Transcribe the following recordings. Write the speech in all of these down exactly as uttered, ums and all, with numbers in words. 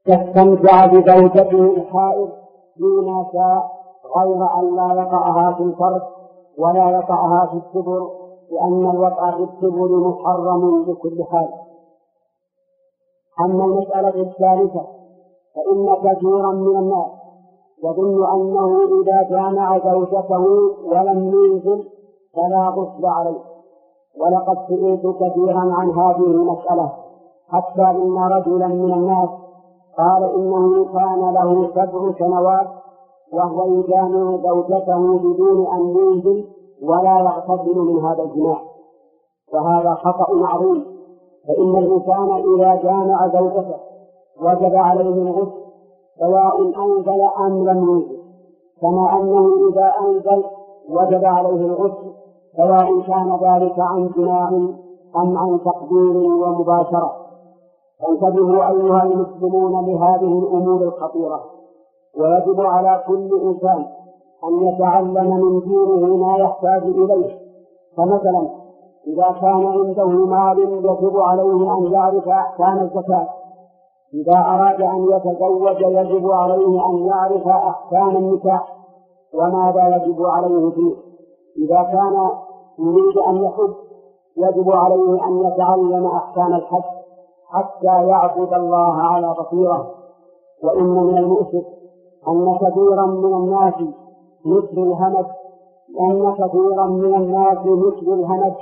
تستمتع بزوجته الحائض فيما شاء غير أن لا يقعها في الفرج ولا يقعها في الدبر، لأن الوقع في الدبر محرم بكل حال. أما المسألة الثالثة فإن كثيرا من الناس يظن أنه إذا جامع زوجته ولم ينزل فلا غسل عليه، ولقد سئلت كثيرا عن هذه المسألة، حتى إن رجلا من الناس قال إنه كان له سبع سنوات وهو يجامع زوجته بدون أن ينزل ولا يغتسل من هذا الجماع، فهذا خطأ عظيم. فإن الإنسان إذا جامع زوجته وجب عليه الغسل سواء أنزل أم لم ينزل، كما أنه إذا أنزل وجب عليه الغسل سواء كان ذلك عن جماع أم عن تقدير ومباشرة. فانتبهوا أيها المسلمون لهذه الأمور الخطيرة، ويجب على كل إنسان أن يتعلم من دينه ما يحتاج إليه. فمثلا إذا كان عنده مال يجب عليه أن يعرف أحكام الزكاة، إذا أراد أن يتزوج يجب عليه أن يعرف أحكام النكاح وماذا يجب عليه فيه، إذا كان يريد أن يحج يجب عليه أن يتعلم أحكام الحج حتى يعبد الله على بصيرة. وإن من المؤسف أن كثيرا من الناس مثل الهمج أن كثيرا من الناس مثل الهمج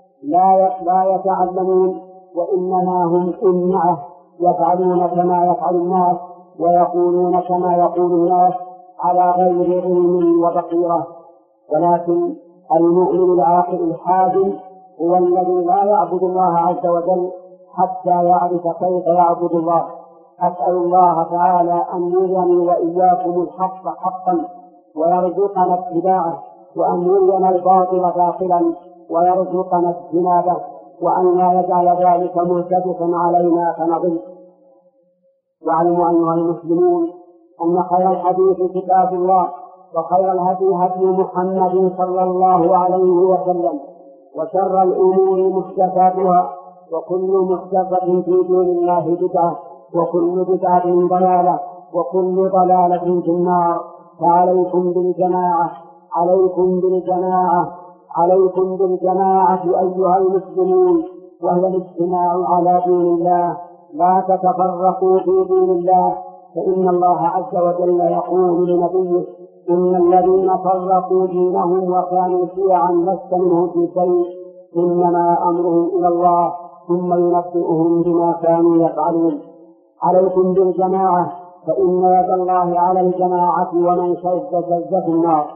لا لا يتعلمون، وإنما هم أمعة يفعلون كما يفعل الناس ويقولون كما يقول الناس على غير علم وبصيرة. ولكن المؤمن العاقل الحازم هو الذي لا يعبد الله عز وجل حتى يعرف كيف يعبد الله. أسأل الله تعالى أن يريني وإياكم الحق حقا ويرزقنا اتباعه، وأن يرينا الباطل باطلا ويرزقنا اجتنابه، وأن لا يجعل ذلك ملتبسا علينا فنضل. واعلموا أيها المسلمون أن خير الحديث كتاب الله، وخير الهدي هدي محمد صلى الله عليه وسلم، وشر الأمور محدثاتها، وكل محدثة في دين الله بدعة، وكل بدعة ضلالة، وكل ضلالة في النار. فعليكم بالجماعة عليكم بالجماعة عليكم بالجماعة أيها المسلمون، وهو الاجتماع على دين الله، لا تتفرقوا في دين الله. فإن الله عز وجل يقول لنبيه: إن الذين فرقوا دينهم وكانوا شيعا لست منهم في شيء، إنما أمرهم إلى الله ثم ينبئهم بما كانوا يفعلون. عليكم بالجماعة، فإن يد الله على الجماعة ومن شد شد في النار.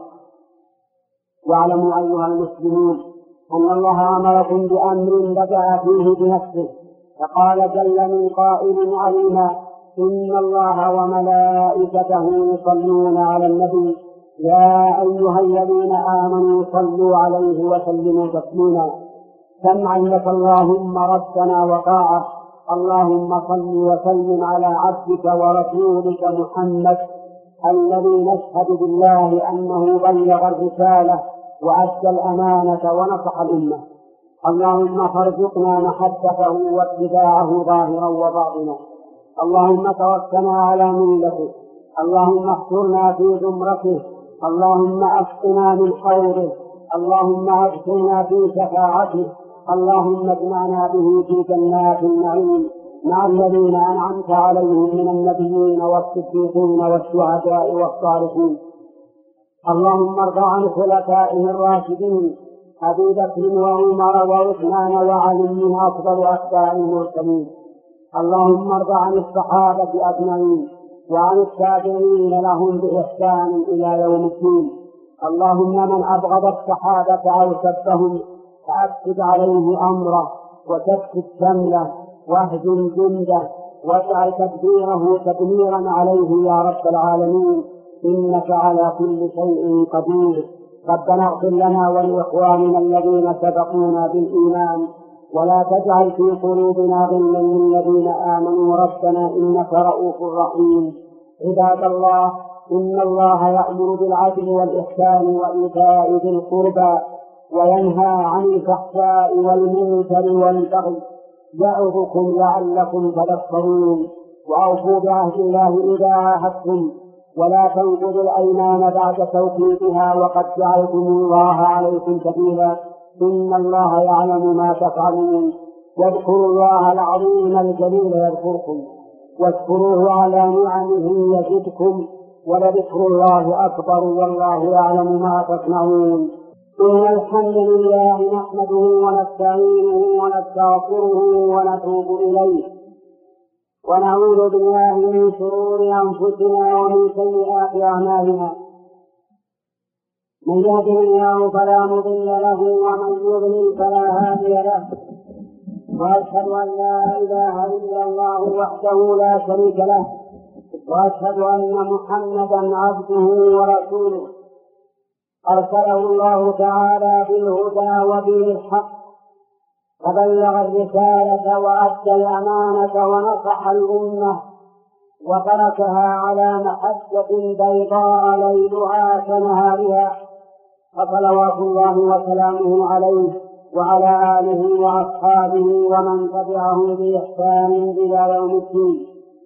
واعلموا أيها المسلمون أن الله أمركم بأمر بدأ فيه بنفسه، فقال جل من قائل علينا: إن الله وملائكته يصلون على النبي يا أيها الذين آمنوا صلوا عليه وسلموا تسليما. سمعا لك اللهم ربنا وطاعة. اللهم صل وسلم على عبدك ورسولك محمد الذي نشهد بالله أنه بلغ الرسالة وأدى الأمانة ونصح الأمة. اللهم فارزقنا محبته واتباعه ظاهرا وباطنا. اللهم توفنا على ملته. اللهم احشرنا في زمرته. اللهم اسقنا من حوضه. اللهم ادخلنا في شفاعته. اللهم اجمعنا به في جنات النعيم مع الذين أنعمت عليهم من النبيين والصديقين والشهداء والصالحين. اللهم ارض عن خلفائه الراشدين أبي بكر وعمر وعثمان وعلي من أفضل أتباع المرسلين. اللهم ارض عن الصحابة أجمعين وعن التابعين لهم بإحسان إلى يوم الدين. اللهم من أبغض الصحابة أو سبهم فأفسد عليه أمره وتكفي شمله واهزم جنده واجعل تدبيره تدميرا عليه يا رب العالمين، إنك على كل شيء قدير. ربنا اغفر لنا ولإخواننا الذين سبقونا بالإيمان، ولا تجعل في قلوبنا غلا للذين آمنوا ربنا إنك رؤوف رحيم. عباد الله، إن الله يأمر بالعدل والإحسان وإيتاء ذي القربى وينهى عن الفحشاء والمنكر والبغي، يعظكم لعلكم تذكرون. وأوفوا بعهد الله إذا عاهدتم ولا تنقضوا الأيمان بعد توكيدها وقد جعلتم الله عليكم كفيلا إن الله يعلم ما تفعلون واذكروا الله العظيم الجليل يذكركم واذكروه على نعمه يزدكم ولذكر الله أكبر والله يعلم ما تصنعون إن الحمد لله نحمده ونستعينه ونستغفره ونتوب إليه ونعوذ بالله من شرور أنفسنا ومن سيئات أعمالنا من يهده الله فلا مضل له ومن يضلل فلا هادي له وأشهد أن لا إله إلا الله وحده لا شريك له وأشهد أن محمدا عبده ورسوله أرسله الله تعالى بالهدى ودين الحق فبلغ الرسالة وأدى الأمانة ونصح الأمة وتركها على محجة بيضاء ليلها كنهارها فصلوات الله وسلامه عليه وعلى آله وأصحابه ومن تبعهم بإحسان إلى يوم الدين.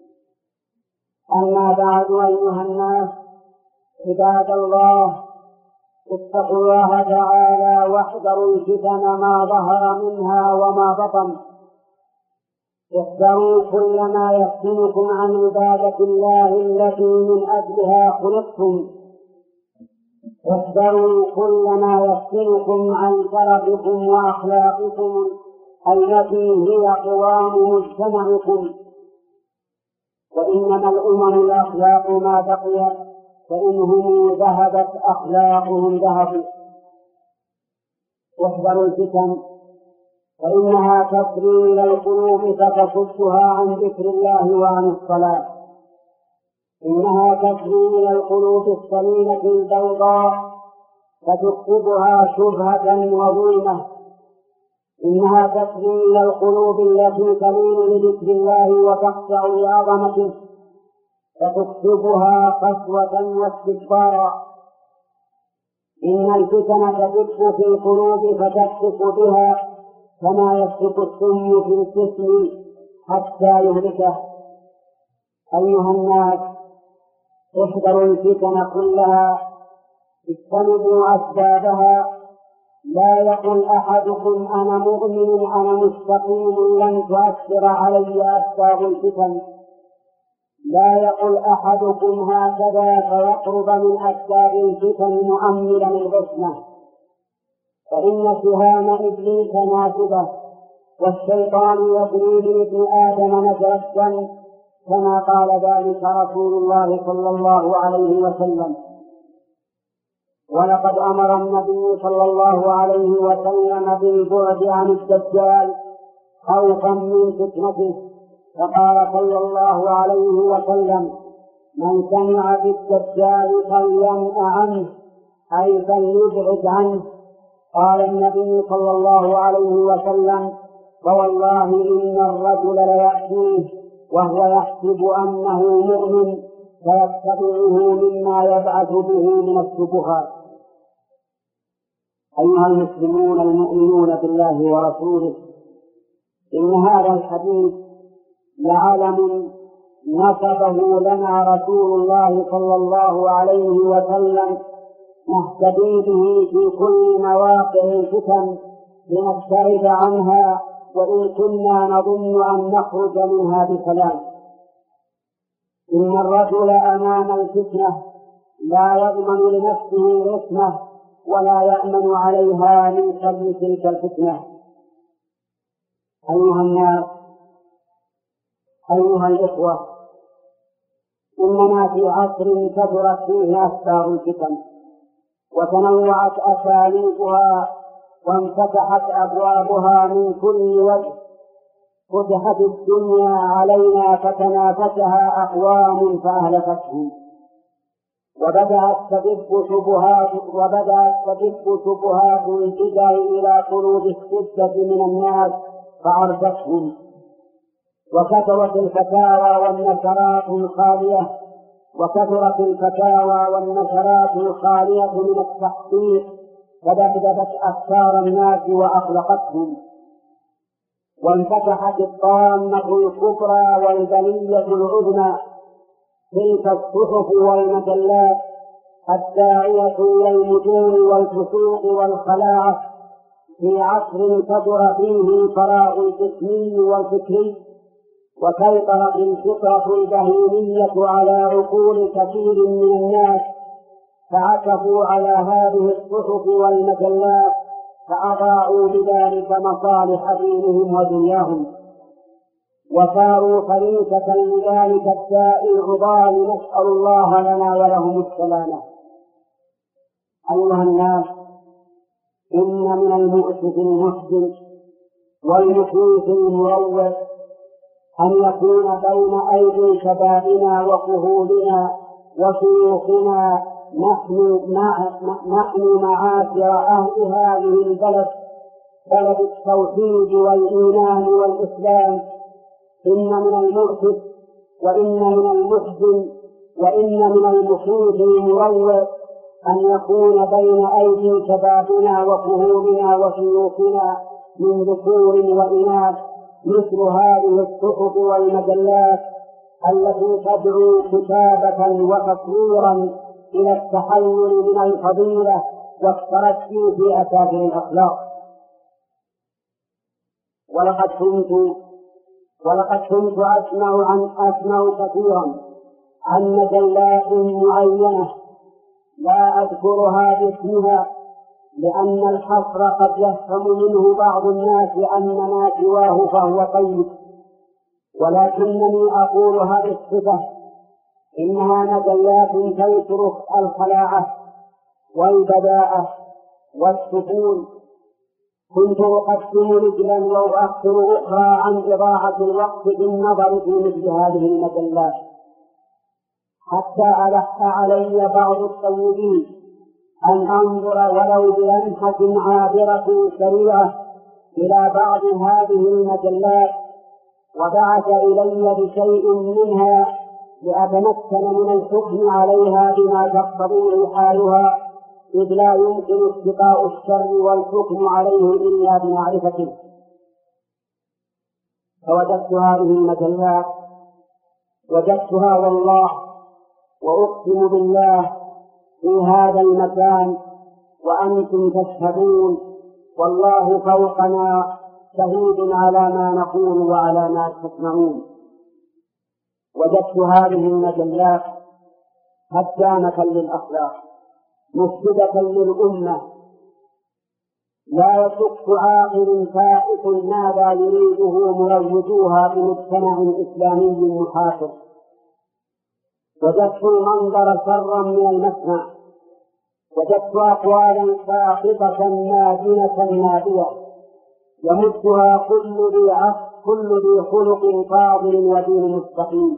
أما بعد أيها الناس عباد الله اتقوا الله تعالى واحذروا الفتن ما ظهر منها وما بطن احذروا كل ما يفتنكم عن عبادة الله التي من أجلها خلقتم احذروا كل ما يفتنكم عن شرفكم وأخلاقكم التي هي قوام مجتمعكم وإنما الأمم الأخلاق ما بقيت فإنهم ذهبت أخلاقهم ذهبوا احذروا الفتن فإنها تسري إلى القلوب فتصدها عن ذكر الله وعن الصلاة إنها تسري إلى القلوب السليمة البيضاء فتكتبها شبهة وظلمة إنها تسري إلى القلوب التي تميل لذكر الله وتخشع لعظمته فتكتبها قسوة واستكبارا إن الفتن تدب في القلوب فتكشف بها كما يسلك السم في الجسم حتى يهلكه. أيها الناس احذروا الفتن كلها اجتنبوا أسبابها لا يقل أحدكم أنا مؤمن أنا مستقيم لن تؤثر علي أسباب الفتن لا يقل أحدكم هكذا فيقرب من أسباب الفتن مؤملا الحسنى فإن سهام إبليس نافذة والشيطان يجري لابن آدم مجرى الدم كما قال ذلك رسول الله صلى الله عليه وسلم. ولقد أمر النبي صلى الله عليه وسلم بالبعد عن الدجال خوفا من فتنته فقال صلى الله عليه وسلم من سمع بالدجال فلينأ عنه أي فليبعد عنه. قال النبي صلى الله عليه وسلم فوالله إن الرجل ليأتيه وهو يحسب أنه مؤمن فيتبعه مما يبعث به من الشبهات. أيها المسلمون المؤمنون بالله ورسوله إن هذا الحديث لعلم نصبه لنا رسول الله صلى الله عليه وسلم نهتدي به في كل مواقع الفتن لنبتعد عنها وإن كنا نظن أن نخرج منها بسلام. إن الرجل أمام الفتنة لا يضمن لنفسه عصمة ولا يأمن عليها من شر تلك الفتنة. أيها الناس أيها الإخوة إننا في عصر كثرت فيه أسباب الفتن وتنوعت أساليبها وانفتحت أبوابها من كل وجه. فتحت الدنيا علينا فتنافسها أقوام فأهلكتهم وبدأت تدب شبهات وبدأت تدب شبهات البدع إلى قلوب الستة من الناس فعرفتهم وكثرت الفتاوى والنشرات الخالية وكثرت الفتاوى والنشرات الخالية من التحقيق فدبدبت أفكار الناس وأخلقتهم. وانفتحت الطامة الكبرى والبلية العظمى، تلك الصحف والمجلات الداعية إلى المجون والفسوق والخلاعة في عصر كثر فيه فراغ الجسمي والفكري، وسيطرت الفطرة البهيمية على عقول كثير من الناس، فعكفوا على هذه الصحف والمجلات فأضاعوا بذلك مصالح دينهم ودنياهم، وصاروا فريسة لذلك الداء العضال، نسأل الله لنا ولهم السلامة. أيها الناس، إن من المؤسف المحزن والمخيف المروع أن يكون بين أيدي شبابنا وكهولنا وشيوخنا نحن نحن معاشر أهل هذه البلد، بلد التوحيد والإيمان والإسلام، إن من المؤسف وإن من المحزن وإن من المخيف المروع أن يكون بين أيدي شبابنا وكهولنا وشيوخنا من ذكور وإناث مثل هذه الصحف والمجلات التي تدعو كتابة وتصويرا إلى التحول من الفضيلة والترقي في أسافل الأخلاق. ولقد كنت ولقد كنت أسمع عن أسمع كثيرا عن مجلات معينة لا أذكرها باسمها، لأن الحصر قد يفهم منه بعض الناس أن ما سواه فهو طيب، ولكنني أقولها بالصفة، إنها مجلات تنشر الخلاعة والبداءة والسكون. كنت أقدم رجلا وأؤخر أخرى عن إضاعة الوقت بالنظر في مثل هذه المجلات، حتى ألح علي بعض الطيبين أن أنظر ولو بلمحة عابرة سريعة إلى بعض هذه المجلات، وبعث إلي بشيء منها لأتمكن من الحكم عليها بما تقتضيه حالها، إذ لا يمكن اتقاء الشر والحكم عليه إلا بمعرفته. فوجدت هذه المجلات وجدتها والله وأقسم بالله في هذا المكان وأنتم تشهدون، والله فوقنا شهيد على ما نقول وعلى ما تسمعون. وجدت هذه المجلات هدامة للأخلاق، مفسدة للأمة، لا يشك عاقل فائق ماذا يريده مروجوها بمجتمع إسلامي محافظ. وجدت المنظر شرا من المسمع، وجدت أقوالا ساقطة نادنة نادية يمدها كل ذي عقل كل ذي خلق فاضل ودين مستقيم.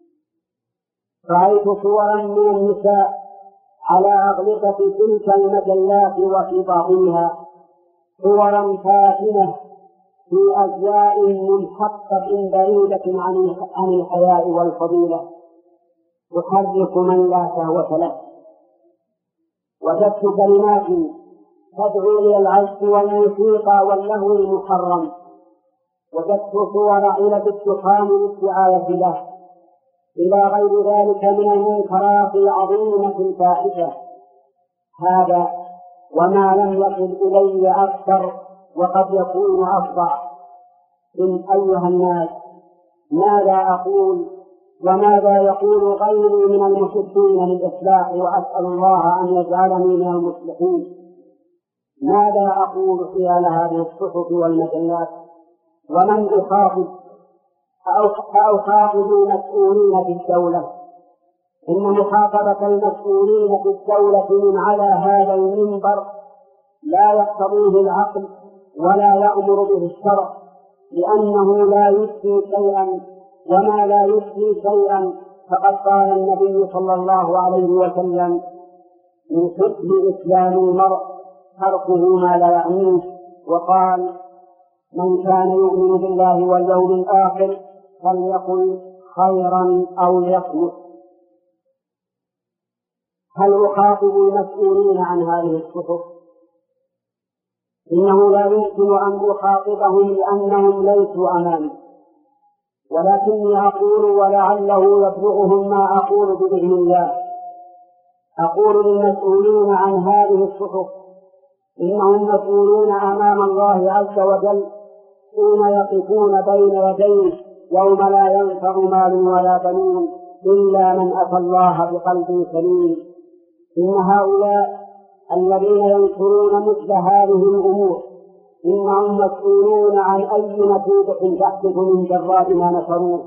رأيت صورا من النساء على أغلقة تلك المجلات وفي باطنها، صورا فاتنة في أزياء منحطة بعيدة عن الحياء والفضيلة، تحرك من لا شهوة له. وجدت كلمات تدعو إلى العزف والموسيقى واللهو المحرم. وجدت صور علب الدخان للدعاية له، إلى غير ذلك من المنكرات العظيمة الفاحشة. هذا وما لم يصل إلي أكثر وقد يكون أفظع. إن أيها الناس، ماذا أقول وماذا يقول غيري من المحبين للإصلاح، وأسأل الله أن يجعلني من المصلحين؟ ماذا أقول خلال هذه الصحف والمجلات؟ ومن أخاطب أو خاطب المسؤولين في الدولة؟ إن مخاطبة المسؤولين في الدولة من على هذا المنبر لا يقتضيه العقل ولا يأمر به الشرع، لأنه لا يفتي شيئا، وما لا يفتي شيئا فقد قال النبي صلى الله عليه وسلم: من حسن إسلام المرء تركه ما لا يعنيه. وقال: من كان يؤمن بالله واليوم الآخر فليقل خيرا أو ليصمت. هل أخاطب المسؤولين عن هذه الصحف؟ إنه لا يمكن أن أخاطبهم لأنهم ليسوا أمامي، ولكني أقول ولعله يبلغهم ما أقول بإذن الله. أقول للمسؤولين عن هذه الصحف إنهم مسؤولون أمام الله عز وجل حين يقفون بين يديه يوم لا ينفع مال ولا بنون إلا من أتى الله بقلب سليم. إن هؤلاء الذين ينكرون مثل هذه الأمور إنهم مسؤولون عن أي نتيجة تحدث من جراء ما نشروه.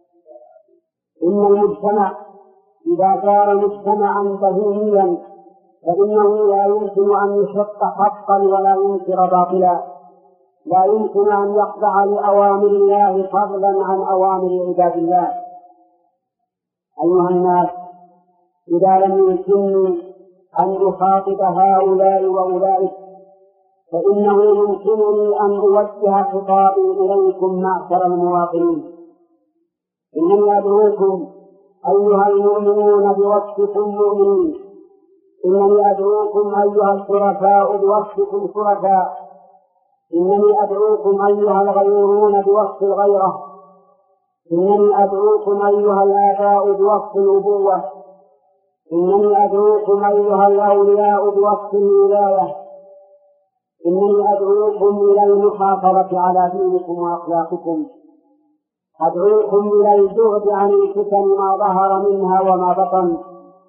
إن المجتمع إذا صار مجتمعا بهيميا فإنه لا يمكن أن يشق حقا ولا ينكر باطلا، لا يمكن أن يخضع لأوامر الله فضلا عن أوامر عباد الله. أيها الناس، إذا لم يمكنني أن أخاطب هؤلاء وأولئك فإنه يمكنني أن أوجه خطابي إليكم معشر المواطنين. إنني أدعوكم أيها المؤمنون بوصفكم مؤمنين، إنني أدعوكم أيها الشرفاء بوصفكم شرفاء، إنني أدعوكم أيها الغيورون بوصف الغيرة، إنني أدعوكم أيها الآباء بوصف الأبوة، إنني أدعوكم أيها الأولياء بوصف الولاية، إنني أدعوكم إلى المحافظة على دينكم وأخلاقكم، أدعوكم إلى البعد عن الفتن ما ظهر منها وما بطن.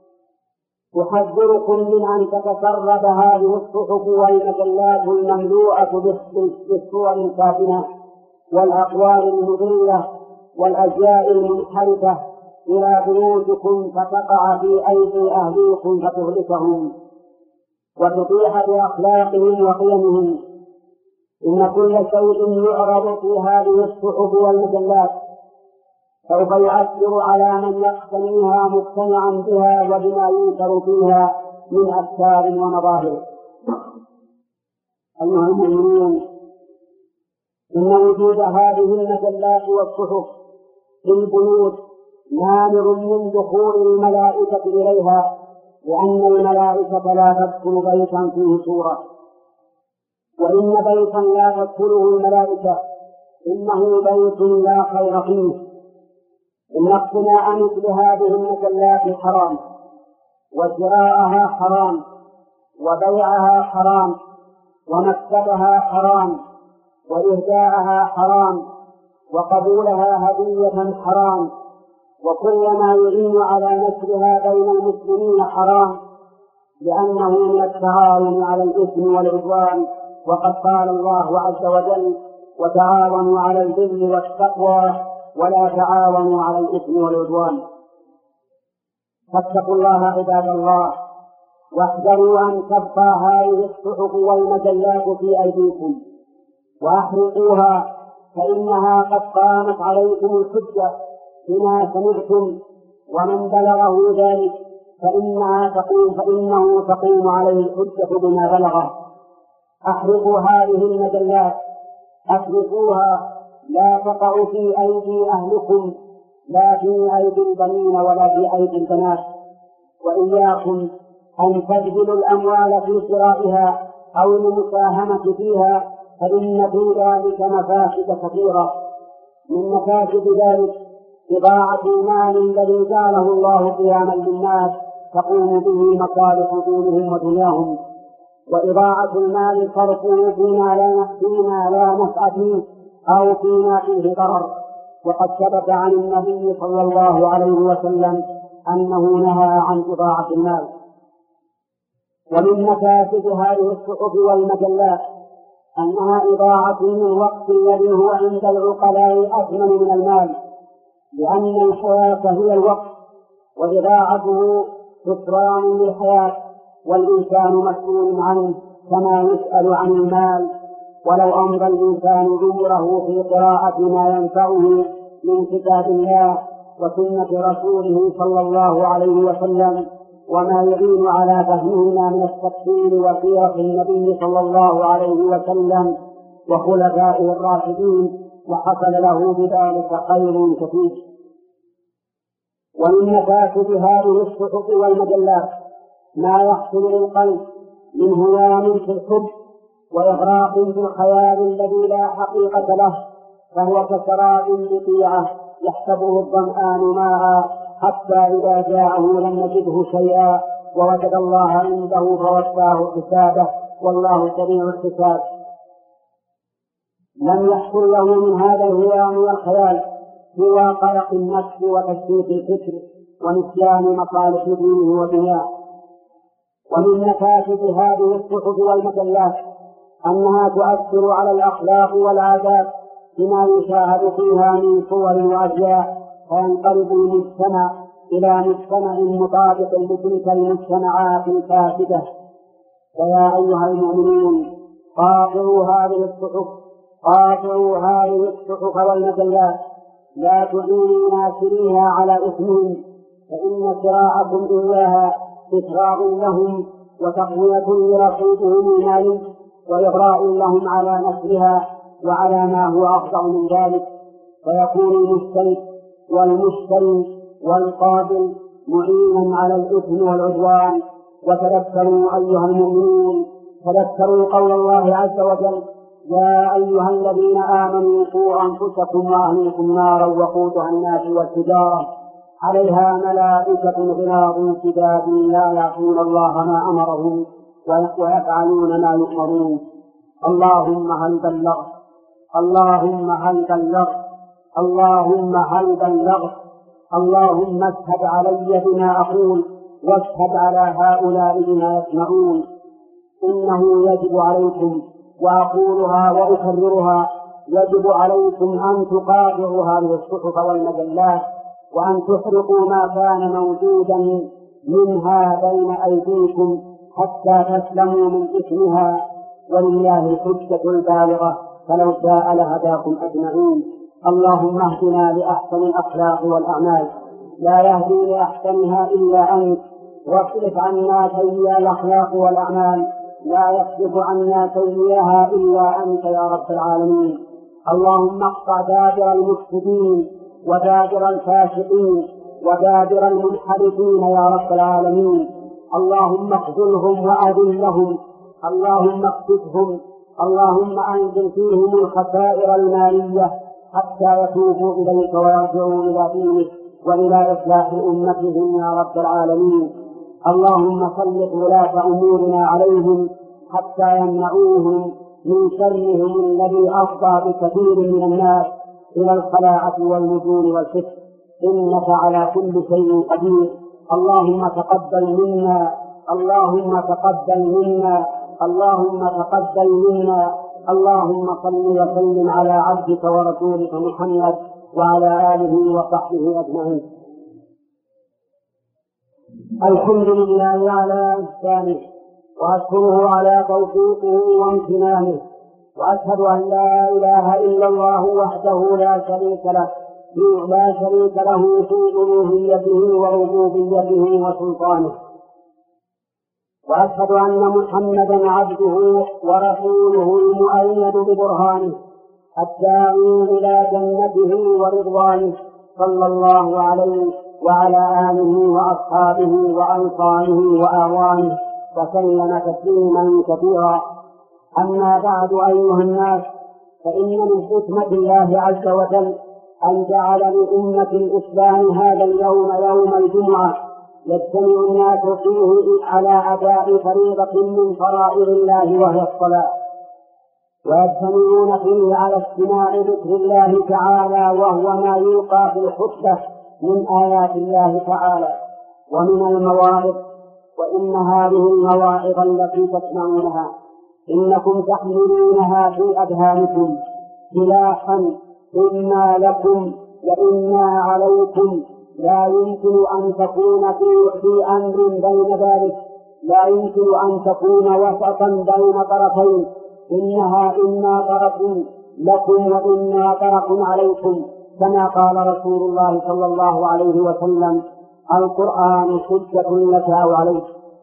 أحذركم من أن تتسرب هذه الصحف والمجلات المملوءة بالصور الكافنة والأقوال المضلة والأشياء المنحرفة إلى بيوتكم فتقع في أيدي أهليكم فتهلكهم وتطيح بأخلاقهم وقيمهم. إن كل شيء يعرض في هذه الصحف والمجلات سوف يؤثر على من يقتنيها مقتنعا بها وبما ينكر فيها من أفكار ومظاهر. أيها المؤمنون، إن وجود هذه المجلات والصحف في البيوت مانع من دخول الملائكة إليها، لأن الملائكة لا تدخل بيتا فيه صورة، وإن بيتا لا تدخله الملائكة إنه بيت لا خير فيه. إن اقتناء مثل هذه المجلات حرام، وشراءها حرام، وبيعها حرام، ومكتبها حرام، وإهداءها حرام، وقبولها هدية حرام، وكل ما يعين على نشرها بين المسلمين حرام، لأنه من التعاون على الإثم والعدوان. وقد قال الله عز وجل: وتعاونوا على البر والتقوى ولا تعاونوا على الإثم والعدوان. فاتقوا الله عباد الله، واحذروا أن تبقى هذه الصحف والمجلات في أيديكم وأحرقوها، فإنها قد قامت عليكم الحجة بما سمعتم، ومن بلغه ذلك فإنها تقوم فإنه تقوم عليه الحجة بما بلغه. أحرقوا هذه المجلات، أحرقوها، لا تقع في أيدي أهلكم، لا في أيدي البنين ولا في أيدي البنات. وإياكم أن تبذلوا الأموال في شرائها أو المساهمة فيها، فإن في ذلك مفاسد كثيرة. من مفاسد ذلك إضاعة المال الذي جعله الله قياما للناس تقوم به مصالح دينهم ودنياهم، وإضاعة المال صرفه فيما لا فيما لا نفع فيه أو فيما فيه ضرر. وقد ثبت عن النبي صلى الله عليه وسلم أنه نهى عن إضاعة المال. ومن مفاسد هذه الصحف والمجلات أنها إضاعة للوقت الذي هو عند العقلاء أثمن من المال، لأن الحياة هي الوقت، وإضاعته خسران للحياة، والإنسان مسؤول عنه كما يسأل عن المال. ولو أمضى الإنسان عمره في قراءة ما ينفعه من كتاب الله وسنة رسوله صلى الله عليه وسلم وما يعين على فهمهما من التفسير وسيرة النبي صلى الله عليه وسلم وخلفائه الراشدين، وحصل له بذلك خير كثير. ومن مفاسد هذه الصحف والمجلات ما يحصل للقلب من هوام في الحب وإغراق بالخيال الذي لا حقيقة له، فهو كسراب بقيعة يحسبه الظمآن ماء حتى إذا جاءه لم يجده شيئا ووجد الله عنده فوفاه حسابه والله سريع الحساب. لم يحصل له من هذا الهوام والخيال سوى قلق النفس وتشتيت الفكر ونسيان مصالح دينه ودنياه. ومن مفاسد هذه الصحف والمجلات أنها تؤثر على الأخلاق والعادات بما يشاهد فيها من صور وأشياء، فينقلب المجتمع إلى مجتمع مطابق لتلك المجتمعات الفاسدة. فيا أيها المؤمنون قاطعوا هذه الصحف قاطعوا هذه الصحف والمجلات، لا تعينوا ناشريها على إثمهم، فإن صراعكم إياها إسراع لهم وتقوية لرصيدهم المالي وإغراء لهم على نشرها وعلى ما هو أفضل من ذلك، فيكون المشترك والمشتري والقابل معينا على الإثم والعدوان. وتذكروا أيها المؤمنون تذكروا قول الله عز وجل: يا أيها الذين آمنوا قوا أنفسكم وأهليكم نارا وقودها الناس والحجارة عليها ملائكة غلاظ شداد لا يعصون الله ما أمرهم ويفعلون ما يؤمرون. اللهم هل بلغت اللهم هل بلغت اللهم هل بلغت اللهم اشهد علي بما أقول واشهد على هؤلاء بما يسمعون. إنه يجب عليكم، وأقولها وأكررها، يجب عليكم أن تقاطعوا هذه الصحف والمجلات وأن تحرقوا ما كان موجودا منها بين أيديكم حتى تسلموا من إثمها، ولله الحجة البالغة فلو شاء لهداكم أجمعين. اللهم اهدنا لأحسن الأخلاق والأعمال، لا يهدي لأحسنها إلا أنت، واصرف عنا سيئ الأخلاق والأعمال، لا يصرف عنا سيئها إلا أنت يا رب العالمين. اللهم اقطع دابر المفسدين ودابر الفاسقين ودابر المنحرفين يا رب العالمين. اللهم اخذلهم وأذلهم، اللهم اقصدهم، اللهم أنزل فيهم الخسائر المالية حتى يتوبوا إليك ويرجعوا إلى دينك وإلى إصلاح أمتهم يا رب العالمين. اللهم سلط ولاة أمورنا عليهم حتى يمنعوهم من شرهم الذي أفضى بكثير من الناس إلى الخلاعة والنجوم والفسق، إنك على كل شيء قدير. اللهم تقبل منا اللهم تقبل منا اللهم تقبل منا اللهم صل وسلم على عبدك ورسولك محمد وعلى آله وصحبه أجمعين. الحمد لله على إحسانه، وأشكره على توفيقه وامتنانه، وأشهد أن لا إله إلا الله وحده لا شريك له لا شريك له في ألوهيته وربوبيته وسلطانه، وأشهد أن محمدا عبده ورسوله المؤيد ببرهانه الداعي إلى جنته ورضوانه، صلى الله عليه وعلى آله وأصحابه وأنصاره وأعوانه وسلم تسليما كثيرا. أما بعد أيها الناس، فإن من حكمة الله عز وجل أن جعل لأمة الإسلام هذا اليوم يوم الجمعة يجتمع الناس فيه على أداء فريضة من فرائض الله وهي الصلاة، ويجتمعون فيه على استماع ذكر الله تعالى وهو ما يلقى في الخطبة من آيات الله تعالى ومن المواعظ. وإن هذه المواعظ التي تسمعونها إنكم تحملونها في أذهانكم سلاحا إما لكم وإما عليكم، لا يمكن أن تكون في أمر بين ذلك، لا يمكن أن تكون وسطا بين طرفين، إنها إما طرف لكم وإما طرف عليكم، كما قال رسول الله صلى الله عليه وسلم: القرآن حجة لك أو عليك.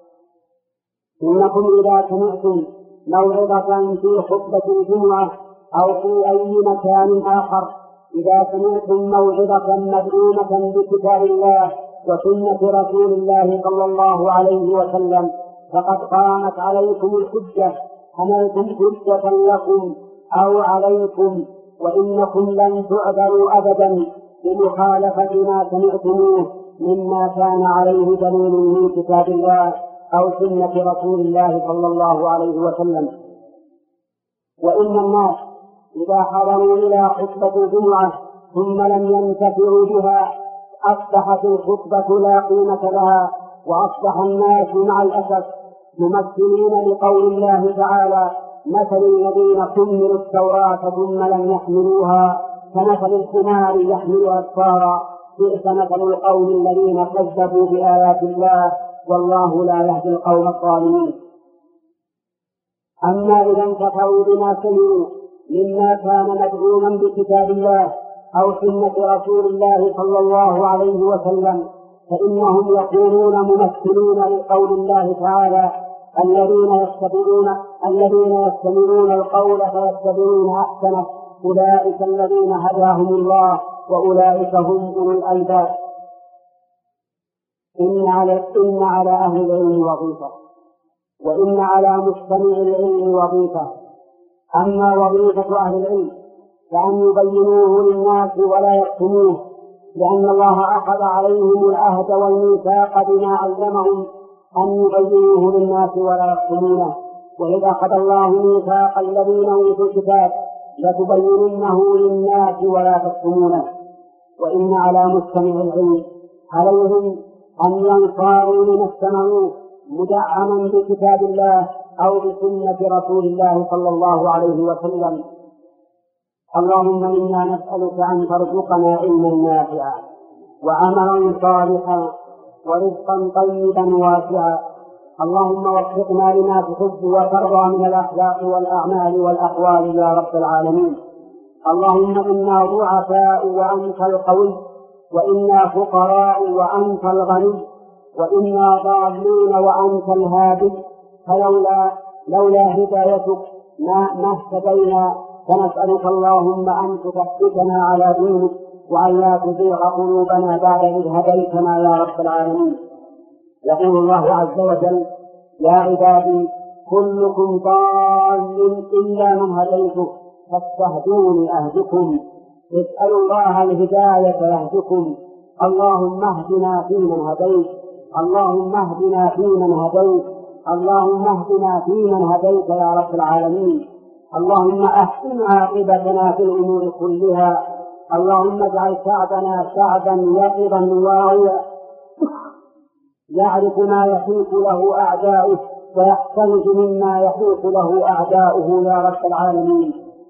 إنكم إذا سمعتم موعظة في خطبة الجمعة أو في أي مكان آخر، إذا سمعتم موعظة مدعومة بكتاب الله وسنة رسول الله صلى الله عليه وسلم، فقد قامت عليكم الحجة حملتم حجة لكم أو عليكم، وإنكم لن تعذروا أبدا بمخالفة ما سمعتموه مما كان عليه دليل من كتاب الله أو سنة رسول الله صلى الله عليه وسلم. وإن الناس إذا حضروا إلى خطبة الجمعة ثم لم ينتفعوا بها أصبحت الخطبة لا قيمة لها، وأصبح الناس مع الأسف ممثلين لقول الله تعالى: مثل الذين حملوا التوراة ثم لم يحملوها كمثل الحمار يحمل أسفارا، بئس مثل القوم الذين كذبوا بآيات الله والله لا يهدي القوم الظالمين. أما إذا انتفعوا بما سمعوا مما كان مدعوما بكتاب الله أو سنة رسول الله صلى الله عليه وسلم فإنهم يكونون ممثلين لقول الله تعالى: الذين يتبعون الذين يستمعون القول فيتبعون أحسنه أولئك الذين هداهم الله وأولئك هم أولو الألباب. إن على إن على أهل العلم وظيفة، وإن على مستمع العلم وظيفة. أما وظيفة أهل العلم فأن يبينوه للناس ولا يكتموه، لأن الله أخذ عليهم العهد والميثاق بما علمهم أن يبينوه للناس ولا يكتمونه. وإذ أخذ الله ميثاق الذين أوتوا الكتاب لتبيننه للناس ولا تكتمونه. وإن على مستمع العلم عليهم أن ينصاروا لما استمعوه مدعما بكتاب الله أو بسنة رسول الله صلى الله عليه وسلم. اللهم إنا نسألك أن ترزقنا علما نافعا وعملا صالحا ورزقا طيبا واسعا. اللهم وفقنا لما تحب وترضى من الأخلاق والأعمال والأقوال يا رب العالمين. اللهم إنا ضعفاء وأنت القوي، وإنا فقراء وأنت الغني، وإنا ضالون وأنت الهادي، فلولا لولا هدايتك ما ما اهتدينا. فنسألك اللهم أن تثبتنا على دينك وأن لا تزيغ قلوبنا بعد إذ هديتنا يا رب العالمين. يقول الله عز وجل: يا عبادي كلكم ضال إلا من هديته فاستهدوني أهدكم. اسألوا الله الهداية يهدكم. اللهم اهدنا فيمن هديت، اللهم اهدنا فيمن هديت، اللهم اهدنا فيمن هديت يا رب العالمين. اللهم أحسن عاقبتنا في الأمور كلها. اللهم اجعل شعبنا شعبا يقظا واعيا يعرف ما يحيط له أعداؤه ويحترز مما يحيط له أعداؤه يا رب العالمين.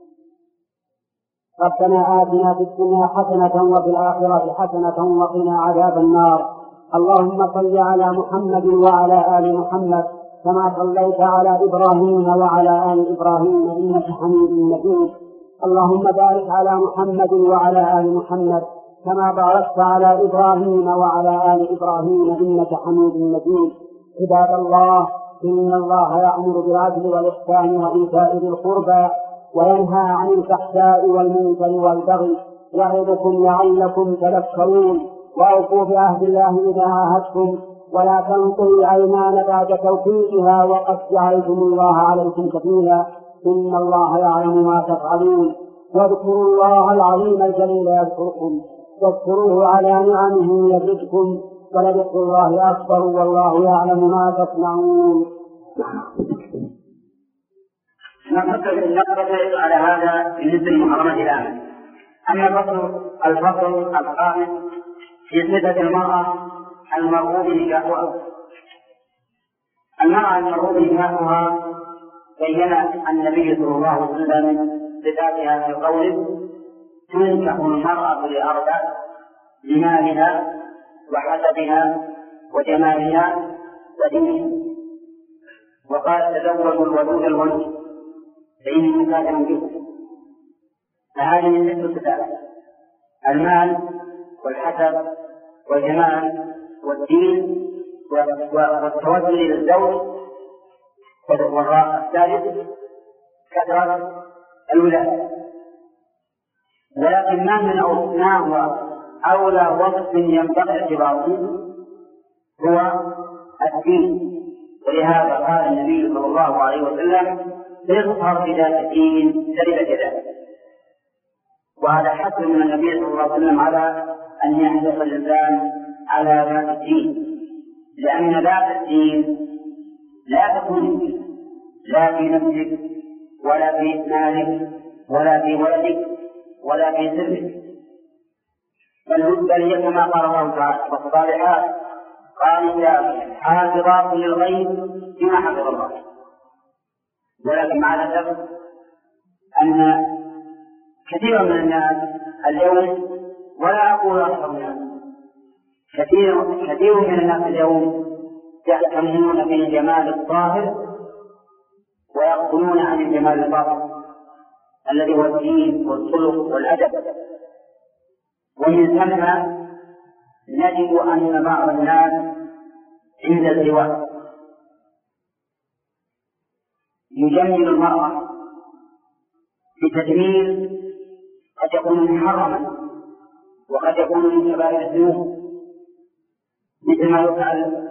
ربنا آتنا في الدنيا حسنة وفي الآخرة حسنة وقنا عذاب النار. اللهم صل على محمد وعلى آل محمد كما صليت على إبراهيم وعلى آل إبراهيم إنك حميد مجيد. اللهم بارك على محمد وعلى آل محمد كما باركت على إبراهيم وعلى آل إبراهيم إنك حميد مجيد. عباد الله، إن الله يأمر بالعدل والإحسان وإيتاء ذي القربى وينهى عن الفحشاء والمنكر والبغي يعظكم لعلكم تذكرون. وأوفوا بعهد الله إذا عاهدتم، ولا تنقضوا الأيمان بعد توكيدها وقد جعلتم الله عليكم كفيلا، إن الله يعلم ما تفعلون. واذكروا الله العظيم الجليل يذكركم، واذكروه على نعمه يزدكم، ولذكر الله أكبر والله يعلم ما تصنعون. نقتصر على هذا بالنسبة لمحرمات الآن. أما الفصل الفصل الخامس في صفة المرأة المرغوب نكاحها. المرأة المرغوب نكاحها بين النبي صلى الله عليه وسلم صفاتها في قوله: تنكح المرأة لأربع: لمالها وحسبها وجمالها ودينها. وقال: تزوجوا الودود الولد فإني مكافر بكم. فهذه ست صفات: المال والحسب والجمال والدين والتوسل إلى الزوج. والثالث كثرة الولادة. ولكن ما من أو أولى وصف ينبغي اعتباره هو الدين. ولهذا قال النبي صلى الله عليه وسلم: اظهر بذات الدين تربت يداك. وهذا حث من النبي صلى الله عليه وسلم على أن يحرص الإنسان على ذات الدين، لأن ذات الدين لا تكون لا في نفسك ولا في مالك ولا في ولدك ولا في سرك، بل هي كما قال الله تعالى: والصالحات قانتات حافظات للغيب بما حفظ الله. ولكن مع الأسف أن كثيرا من الناس اليوم، ولا أقول أكثر الناس، كثير كثير من الناس اليوم يهتمون بالجمال الظاهر ويغفلون عن الجمال الباطن الذي هو الدين والخلق والأدب. ومن ثم نجد أن بعض الناس عند الزواج يجمل المرأة بتجميل قد يكون محرما وقد يكون من كبائر الذنوب، مثل ما يفعل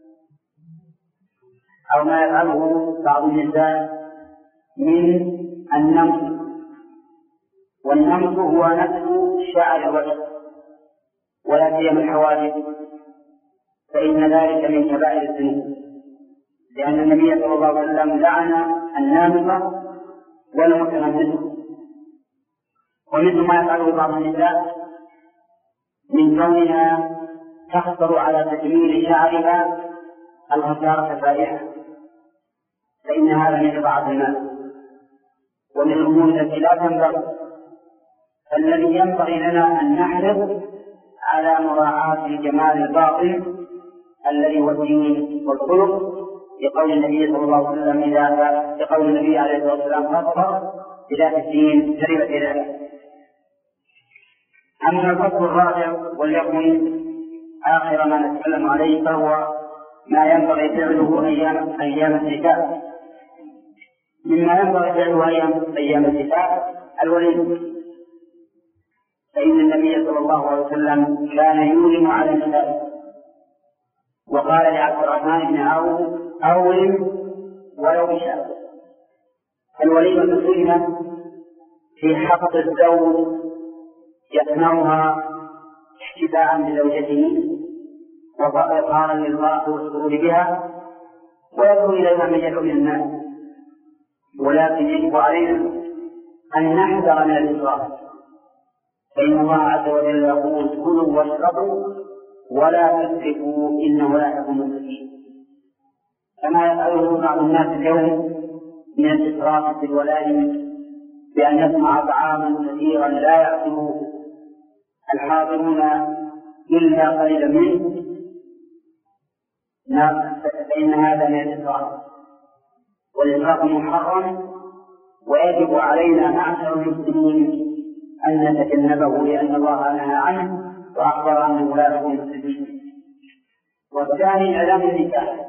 أو ما يفعله بعض النساء من النمط. والنمط هو نفس شعر الوجه ولا سيما الحواجب، فإن ذلك من كبائر الذنوب، لأن النبي صلى الله عليه وسلم لعن النامصة والمتنمصة. ومثل ما يفعله بعض النساء من كونها تخطر على تجميل شعرها الخسارة الفائحة، فإن هذا من إضاعة المال ومن الأمور التي لا تنبغي. فالذي ينبغي لنا أن نحرص على مراعاة جمال الباطن الذي هو الدين والخلق، لقول النبي صلى الله عليه وسلم إذا لقول النبي عليه الصلاة والسلام: فاظفر بذات الدين تربت يداك. أما الفصل الرابع وليكن آخر ما نتكلم عليه، فهو ما ينبغي فعله أيام أيام الزفاف. مما ينبغي فعله أيام أيام الزفاف الوليمة، فإن النبي صلى الله عليه وسلم كان يولم على النساء، وقال لعبد الرحمن بن عوف: أولم ولو بشاء. الوليمة سنة في حق الزوج يصنعها احتفاء بزوجته وإظهارا للفرح والسرور بها، ويدعو إليها من يدعو من الناس. ولكن يجب علينا أن نحذر من الإسراف، فإن الله عز وجل يقول: كلوا واشربوا ولا تسرفوا إنه لا يحب المسرفين. كما يفعله بعض الناس اليوم من الإسراف في الولائم، بأن يصنع طعاما كثيرا لا يأكل الحاضرون إلا قليلا منه، فإن هذا من الإسراف، والإسراف محرم، ويجب علينا معشر المسلمين أن نتجنبه، لأن الله نهى عنه وأخبر أنه لا يكون مسلمين. والثاني إعلان النكاح،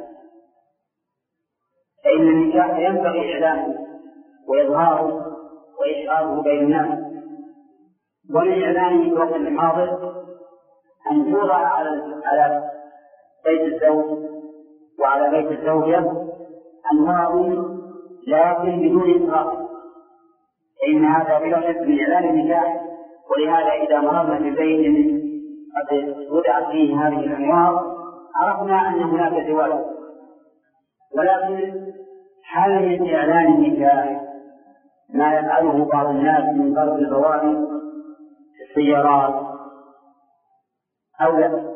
فإن النكاح ينبغي إعلانه وإظهاره وإشعاره بين الناس. ومن إعلانه في الوقت الحاضر أن توضع على بيت الزوج وعلى بيت الزوجة أنوار، لكن بدون إسراف، فإن هذا بلا شك من إعلان النكاح. ولهذا إذا مررنا ببيت قد وضعت فيه هذه الأنوار عرفنا أن هناك زواج. ولكن هل من إعلان النكاح ما يفعله بعض الناس من ضرب البوابي في السيارات أو لا؟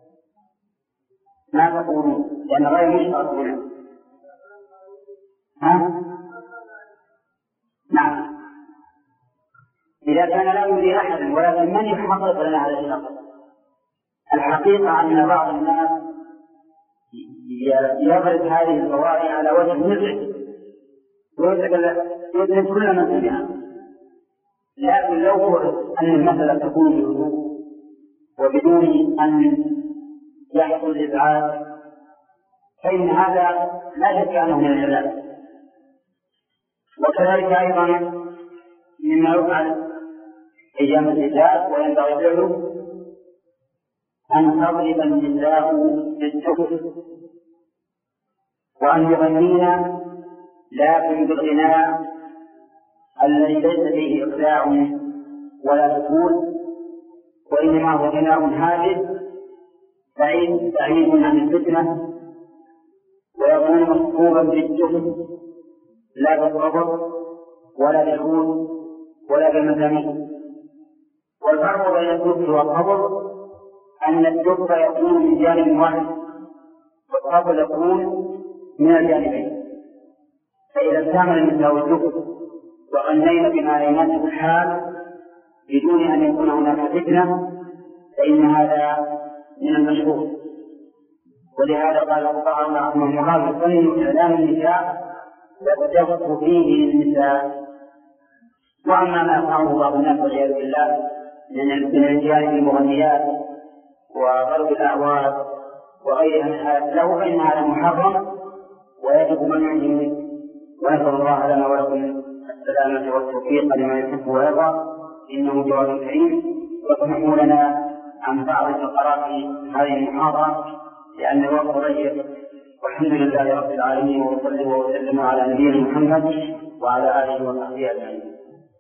ما تقولون؟ لأن غير مشترك هنا. ها؟ نعم، إذا كان لا يريد أحد، ولكن من يحقق لنا هذا الشرط؟ الحقيقة أن بعض الناس يضرب هذه البوابي على وجه مزعج ويدرك كل من سمعها. لكن لو فرض أن المسألة تكون بهدوء وبدون أن يحصل إزعاج، فإن هذا لا شك أنه من العلاج. وكذلك أيضا مما يفعل أيام النساء وينبغي فعله أن تضرب النساء بالسكر وأن يغنين لكن بالغناء الذي ليس فيه إقلاع ولا سكون، وإنما هو غناء هادئ بعيد بعيد عن الفتنة، ويكون مصحوبا بالدهن لا بالربط ولا بالعود ولا بالمزامير. والفرق بين الدب والطبل أن الدب يكون من جانب واحد والطبل يكون من الجانبين. فإذا استعمل النساء الدب وغنينا بما يناسب الحال بدون أن يكون هناك فتنة فإن هذا من المشهور. ولهذا قال الفقهاء رحمهم الله يسن إعلام النساء والدف فيه للنساء. وأما ما يفعله بعض الناس والعياذ بالله من الجانب المغنيات وضرب الأعواد وغيرها من هذا له فإن هذا محرم ويجب منعه. ونسأل الله لنا ولكم السلامة والتوفيق لما يحب ويرضى إنه جواد كريم. واسمحوا لنا عن بعض الفقرات هذه المحاضرة لأن الوقت ضيق. والحمد لله رب العالمين وصلى وسلم على نبينا محمد وعلى آله وصحبه أجمعين.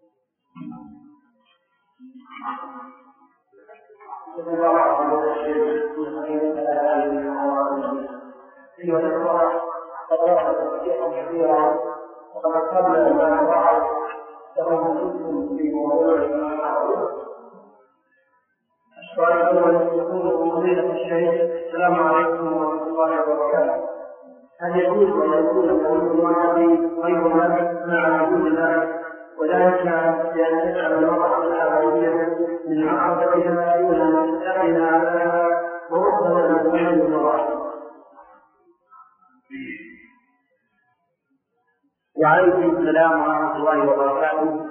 وقد قبل ما بعض تفاصيل في موضوع السؤال الأول يقول فضيلة الشيخ السلام عليكم ورحمة الله وبركاته. هل يجوز أن يكون الحديث الماضي غير مالك مع وجود ذلك وذلك بأن تجعل المرأة العربية من عقبتها دون مستقبل عليها وربما تحمل المرأة؟ وعليكم السلام ورحمة الله وبركاته.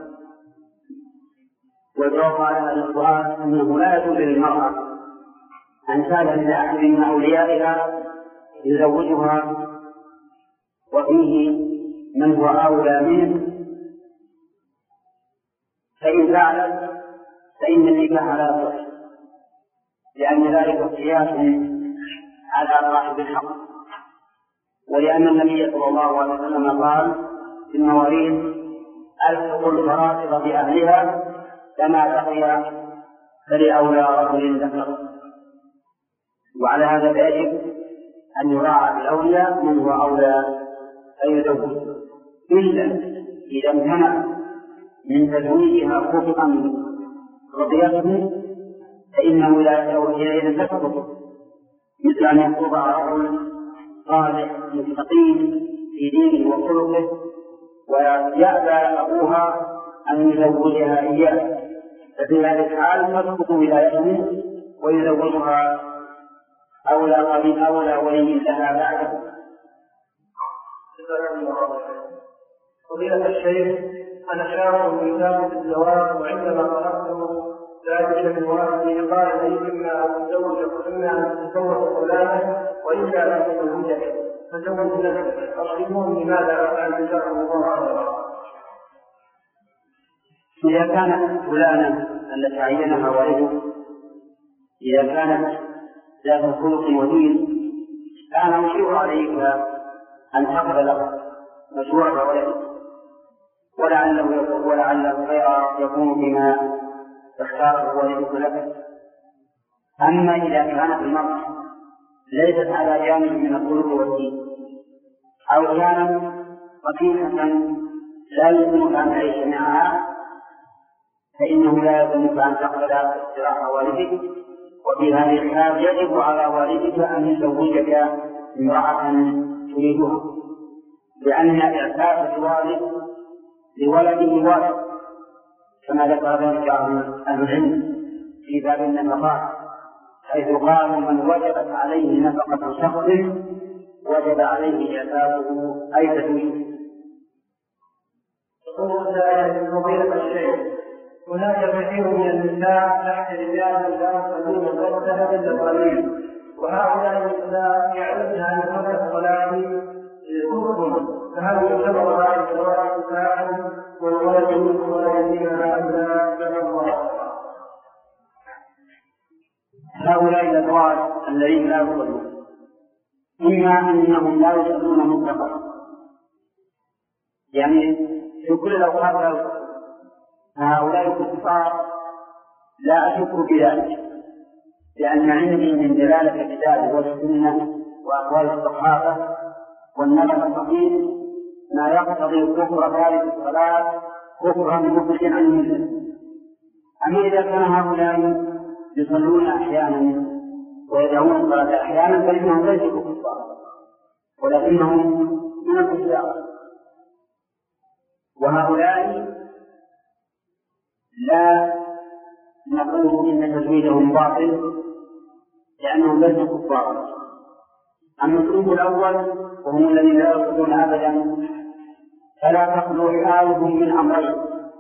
والجواب على هذا السؤال أنه لا يجوز للمرأة أن تذهب إلى أحد من أوليائها يزوجها وفيه من هو أولى منه، فإن فعلت فإن النكاح لا يصح، لأن ذلك قياس على صاحب الحق، ولأن النبي صلى الله عليه وسلم قال في المواريث ألحق الفرائض بأهلها فما بقي فلأولى رجل ذكر. وعلى هذا فيجب أن يراعى الأولياء من هو أولى أن يزوج، إلا إذا امتنع من تزويجها خطأ رضيته فإنه لا إذا تسقط، مثل أن يخطبها رجل صالح مستقيم في دينه وخلقه ويأبى أبوها أن يزوجها إياه، ففي هذه الحال تسقط ولايته ويزوجها أولى قبيل أولى ولي لها بعده. فضيلة الشيخ أنا شاب يسافر في الزواج، وعندما طلبت ذلك من والدي قال لي إما أن تتزوج وإما أن تتزوج فلانا وإلا لا تتزوجك فزوج نفسك. أصيبون لماذا أفعل جزاكم الله خيرا؟ إذا كانت فلانة التي عينها والده إذا كانت ذات خلق ودين كان مشروع عليك أن تقبل مشروع ولدك، ولعله يكون ولعل الخير يكون بما اختاره والدك لك. أما إذا كانت المرأة ليست على جانب من الخلق والدين أو كانت رقيقة لا يمكنك أن تعيش معها فإنه لا يمكنك أن تقبل اقتراح والدك، وفي هذه الحال يجب على والدك أن يزوجك امرأة تريدها، لأن إعفاف الوالد لولده واجب كما ذكر ذلك أهل العلم في باب النفقات، حيث قال من وجبت عليه نفقة شخص وجب عليه إعفافه أي تزويجه. يقول سائل فضيلة الشيخ هناك كثير من النساء تحت رجال لا يصلون الوقت إلا قليل، وهؤلاء النساء يعلمن أن وقت الصلاة كفر، فهل يعتبر ذلك الوقت ساعة والولد من والديها أم لا؟ هؤلاء الأزواج الذين لا يصلون إما أنهم لا يصلون مطلقا يعني في كل الأوقات هؤلاء الكفار لا أشك بذلك، لأن عندي من دلالة الكتاب والسنة وأقوال الصحابة والنبي الصحيح ما يقتضي كفر تارك الصلاة كفرا مخرجا عن الملة. أما إذا كان هؤلاء يصلون أحيانا ويدعون الصلاة أحيانا فإنهم ليسوا كفار ولكنهم من الكفار، وهؤلاء لا نقول إن تزويدهم باطل لأنهم ليسوا كفار. أما الأسلوب الأول وهم الذين لا يقولون أبدا فلا تخلو حالهم من أمرين: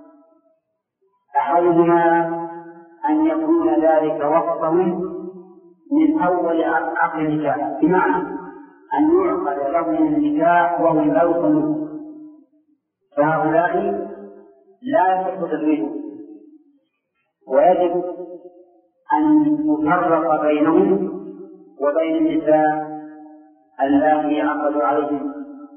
أحدهما أن يكون ذلك وقتهم من أول عقد النكاح، بمعنى أن يعقد لهم النكاح وهم لا يصلون، فهؤلاء لا يصح تزويجهم، ويجب أن يفرق بينهم وبين النساء اللاتي عقدوا عليهم.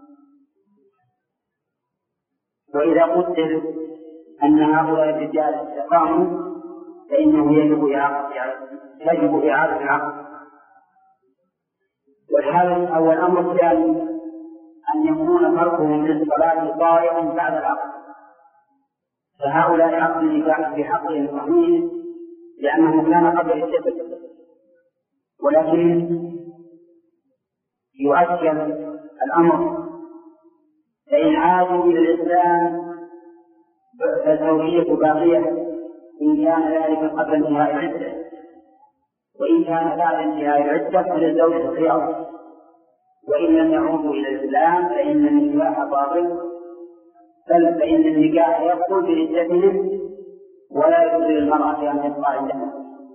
وإذا قدر أن هؤلاء الرجال استقاموا فإنه يجب إعادة يجب إعادة العقد. والحالة أو الأمر الثاني أن يكون فرقهم للصلاة ضائعا بعد العقد، فهؤلاء عقد النكاح في حقهم صحيح لأنه كان قبل الشبه، ولكن يؤكد الأمر فإن عادوا إلى الإسلام فالزوجية باقية إن كان ذلك قبل انتهاء العدة، وإن كان بعد انتهاء العدة فللزوج الخيار، وإن لم يعودوا إلى الإسلام فإن النكاح باطل، بل فإن النكاح يبطل بعدتهم ولا يجوز للمرأة أن تبقى عندها.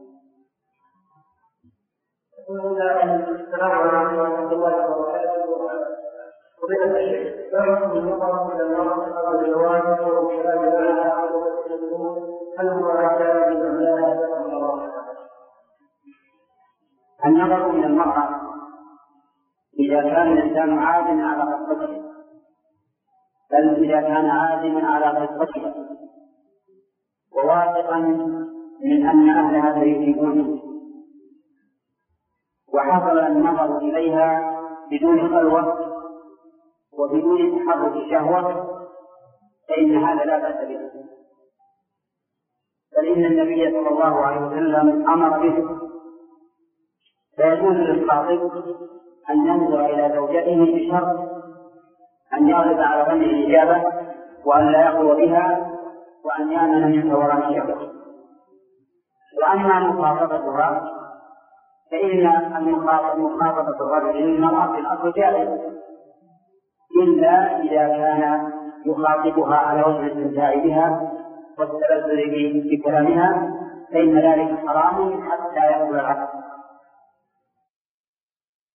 السلام عليكم ورحمة الله وبركاته. فضيلة الشيخ، لا يحكم النظر إلى المرأة قبل الزواج أو الشباب لها أو هل هو عدالة من الله أم الله؟ النظر إلى المرأة إذا كان الإنسان عازما على خطبته، بل إذا كان عازما على خطبته وواثقا من أن أهلها سيجيبونه وحصل النظر إليها بدون خلوة وبدون تحرك الشهوة فإن هذا لا بأس به، بل إن النبي صلى الله عليه وسلم أمر به. فيجوز للخاطب أن ينظر إلى زوجته بشرط أن يغلب على ظن الإجابة وأن لا يقوى بها وأن يأمن من ثوران الشهوة. وأما مخاطبتها فإن مخاطبة الرجل للمرأة في الأصل جائز، إلا إذا كان يخاطبها على وجه الاستمتاع بها والتلذذ بكلامها فإن ذلك حرام حتى يقبل العقد.